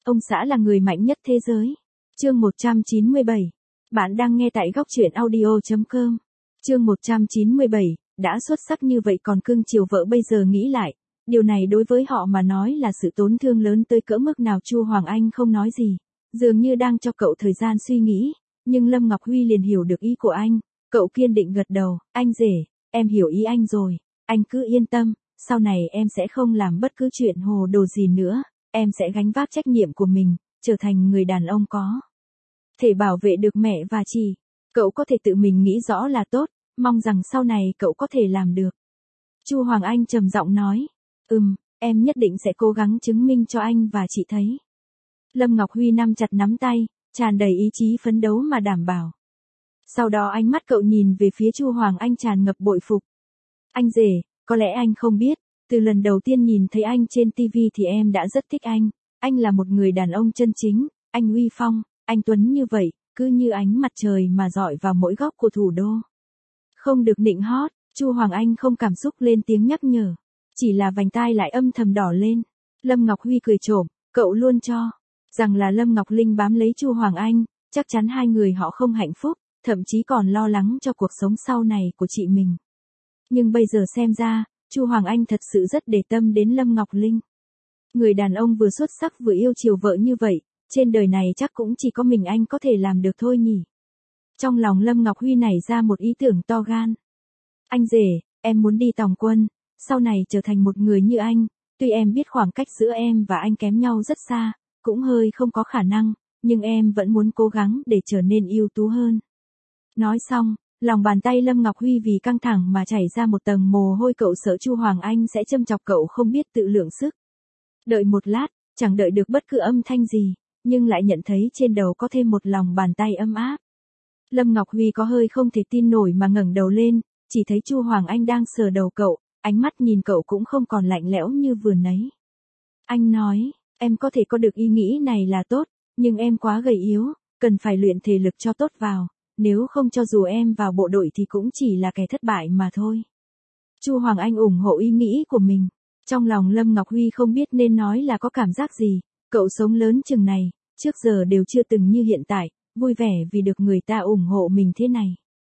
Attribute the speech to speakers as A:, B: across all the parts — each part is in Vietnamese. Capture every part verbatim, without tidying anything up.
A: Ông xã là người mạnh nhất thế giới. Chương một trăm chín mươi bảy. Bạn đang nghe tại góc truyện audio chấm com. Chương một trăm chín mươi bảy. Đã xuất sắc như vậy còn cưng chiều vợ, bây giờ nghĩ lại, điều này đối với họ mà nói là sự tổn thương lớn tới cỡ mức nào. Chu Hoàng Anh không nói gì, dường như đang cho cậu thời gian suy nghĩ, nhưng Lâm Ngọc Huy liền hiểu được ý của anh, cậu kiên định gật đầu, anh rể, em hiểu ý anh rồi, anh cứ yên tâm, sau này em sẽ không làm bất cứ chuyện hồ đồ gì nữa, em sẽ gánh vác trách nhiệm của mình, trở thành người đàn ông có thể bảo vệ được mẹ và chị. Cậu có thể tự mình nghĩ rõ là tốt, mong rằng sau này cậu có thể làm được. Chu Hoàng Anh trầm giọng nói, ừm, em nhất định sẽ cố gắng chứng minh cho anh và chị thấy. Lâm Ngọc Huy nắm chặt nắm tay, tràn đầy ý chí phấn đấu mà đảm bảo. Sau đó ánh mắt cậu nhìn về phía Chu Hoàng Anh tràn ngập bội phục. Anh rể, có lẽ anh không biết, từ lần đầu tiên nhìn thấy anh trên ti vi thì em đã rất thích anh. Anh là một người đàn ông chân chính, anh uy phong, anh tuấn như vậy, cứ như ánh mặt trời mà rọi vào mỗi góc của thủ đô. Không được nịnh hót, Chu Hoàng Anh không cảm xúc lên tiếng nhắc nhở, chỉ là vành tai lại âm thầm đỏ lên. Lâm Ngọc Huy cười trộm, cậu luôn cho rằng là Lâm Ngọc Linh bám lấy Chu Hoàng Anh, chắc chắn hai người họ không hạnh phúc, thậm chí còn lo lắng cho cuộc sống sau này của chị mình. Nhưng bây giờ xem ra, Chu Hoàng Anh thật sự rất để tâm đến Lâm Ngọc Linh. Người đàn ông vừa xuất sắc vừa yêu chiều vợ như vậy, trên đời này chắc cũng chỉ có mình anh có thể làm được thôi nhỉ. Trong lòng Lâm Ngọc Huy nảy ra một ý tưởng to gan. Anh rể, em muốn đi tòng quân, sau này trở thành một người như anh, tuy em biết khoảng cách giữa em và anh kém nhau rất xa, cũng hơi không có khả năng, nhưng em vẫn muốn cố gắng để trở nên ưu tú hơn. Nói xong, lòng bàn tay Lâm Ngọc Huy vì căng thẳng mà chảy ra một tầng mồ hôi, cậu sợ Chu Hoàng Anh sẽ châm chọc cậu không biết tự lượng sức. Đợi một lát, chẳng đợi được bất cứ âm thanh gì, nhưng lại nhận thấy trên đầu có thêm một lòng bàn tay ấm áp. Lâm Ngọc Huy có hơi không thể tin nổi mà ngẩng đầu lên, chỉ thấy Chu Hoàng Anh đang sờ đầu cậu, ánh mắt nhìn cậu cũng không còn lạnh lẽo như vừa nãy. Anh nói, em có thể có được ý nghĩ này là tốt, nhưng em quá gầy yếu, cần phải luyện thể lực cho tốt vào, nếu không cho dù em vào bộ đội thì cũng chỉ là kẻ thất bại mà thôi. Chu Hoàng Anh ủng hộ ý nghĩ của mình. Trong lòng Lâm Ngọc Huy không biết nên nói là có cảm giác gì, cậu sống lớn chừng này, trước giờ đều chưa từng như hiện tại, vui vẻ vì được người ta ủng hộ mình thế này.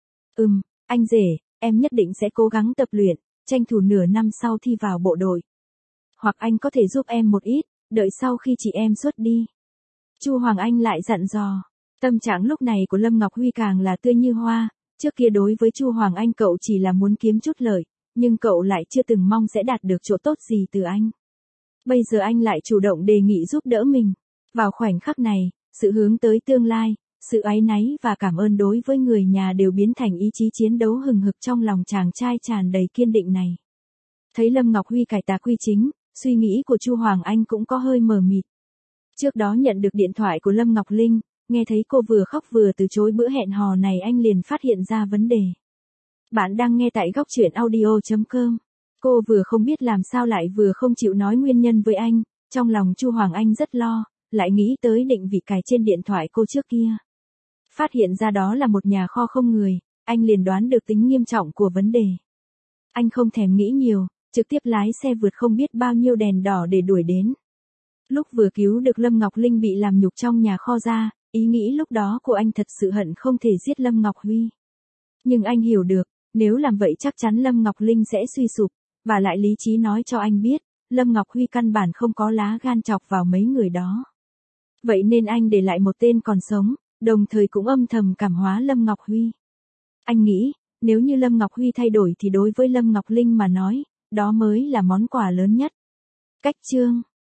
A: Ừm, anh rể, em nhất định sẽ cố gắng tập luyện, tranh thủ nửa năm sau thi vào bộ đội. Hoặc anh có thể giúp em một ít, đợi sau khi chị em xuất đi. Chu Hoàng Anh lại dặn dò. Tâm trạng lúc này của Lâm Ngọc Huy càng là tươi như hoa, trước kia đối với Chu Hoàng Anh cậu chỉ là muốn kiếm chút lợi, nhưng cậu lại chưa từng mong sẽ đạt được chỗ tốt gì từ anh. Bây giờ anh lại chủ động đề nghị giúp đỡ mình. Vào khoảnh khắc này, sự hướng tới tương lai, sự áy náy và cảm ơn đối với người nhà đều biến thành ý chí chiến đấu hừng hực trong lòng chàng trai tràn đầy kiên định này. Thấy Lâm Ngọc Huy cải tà quy chính, suy nghĩ của Chu Hoàng Anh cũng có hơi mờ mịt. Trước đó nhận được điện thoại của Lâm Ngọc Linh, nghe thấy cô vừa khóc vừa từ chối bữa hẹn hò này, anh liền phát hiện ra vấn đề. Bạn đang nghe tại góc truyện audio chấm com. Cô vừa không biết làm sao lại vừa không chịu nói nguyên nhân với anh, trong lòng Chu Hoàng Anh rất lo, lại nghĩ tới định vị cài trên điện thoại cô trước kia. Phát hiện ra đó là một nhà kho không người, anh liền đoán được tính nghiêm trọng của vấn đề. Anh không thèm nghĩ nhiều, trực tiếp lái xe vượt không biết bao nhiêu đèn đỏ để đuổi đến. Lúc vừa cứu được Lâm Ngọc Linh bị làm nhục trong nhà kho ra, ý nghĩ lúc đó của anh thật sự hận không thể giết Lâm Ngọc Huy. Nhưng anh hiểu được, nếu làm vậy chắc chắn Lâm Ngọc Linh sẽ suy sụp, và lại lý trí nói cho anh biết, Lâm Ngọc Huy căn bản không có lá gan chọc vào mấy người đó. Vậy nên anh để lại một tên còn sống, đồng thời cũng âm thầm cảm hóa Lâm Ngọc Huy. Anh nghĩ, nếu như Lâm Ngọc Huy thay đổi thì đối với Lâm Ngọc Linh mà nói, đó mới là món quà lớn nhất. Cách chương